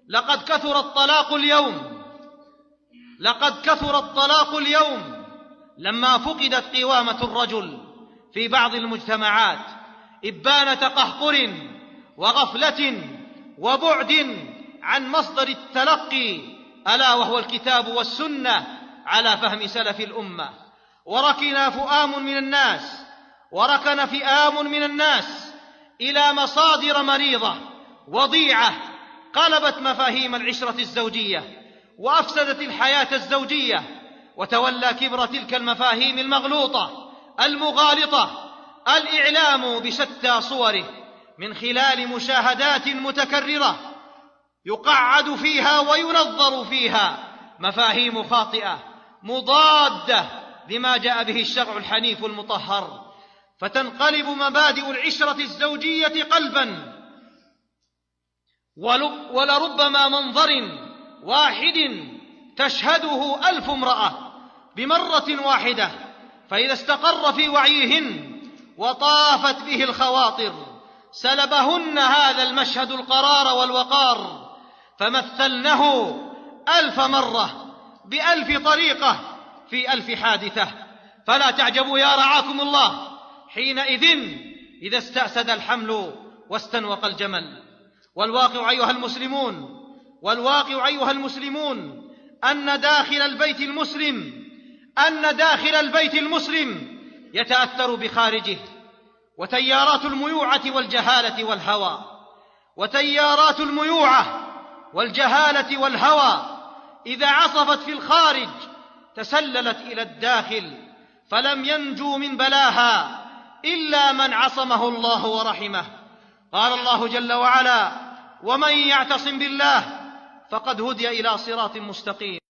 لقد كثر الطلاق اليوم لما فقدت قوامة الرجل في بعض المجتمعات، إبان تقهقر وغفلة وبعد عن مصدر التلقي، ألا وهو الكتاب والسنة على فهم سلف الأمة. وركن فئام من الناس إلى مصادر مريضة وضيعة قلبت مفاهيم العشرة الزوجية وأفسدت الحياة الزوجية، وتولى كبر تلك المفاهيم المغلوطة المغالطة الإعلام بشتى صوره من خلال مشاهدات متكررة يقعد فيها وينظر فيها مفاهيم خاطئة مضادة لما جاء به الشرع الحنيف المطهر، فتنقلب مبادئ العشرة الزوجية قلبا، ولربما منظر واحد تشهده 1000 امرأة بمرة واحدة، فإذا استقر في وعيهن وطافت به الخواطر سلبهن هذا المشهد القرار والوقار، فمثلنه 1000 مرة ب1000 طريقة في 1000 حادثة. فلا تعجبوا يا رعاكم الله حينئذ إذا استأسد الحمل واستنوق الجمل. والواقع أيها المسلمون أن داخل البيت المسلم يتأثر بخارجه، وتيارات الميوعة والجهالة إذا عصفت في الخارج تسللت إلى الداخل، فلم ينجو من بلاها إلا من عصمه الله ورحمه. قال الله جل وعلا: ومن يعتصم بالله فقد هدي إلى صراط مستقيم.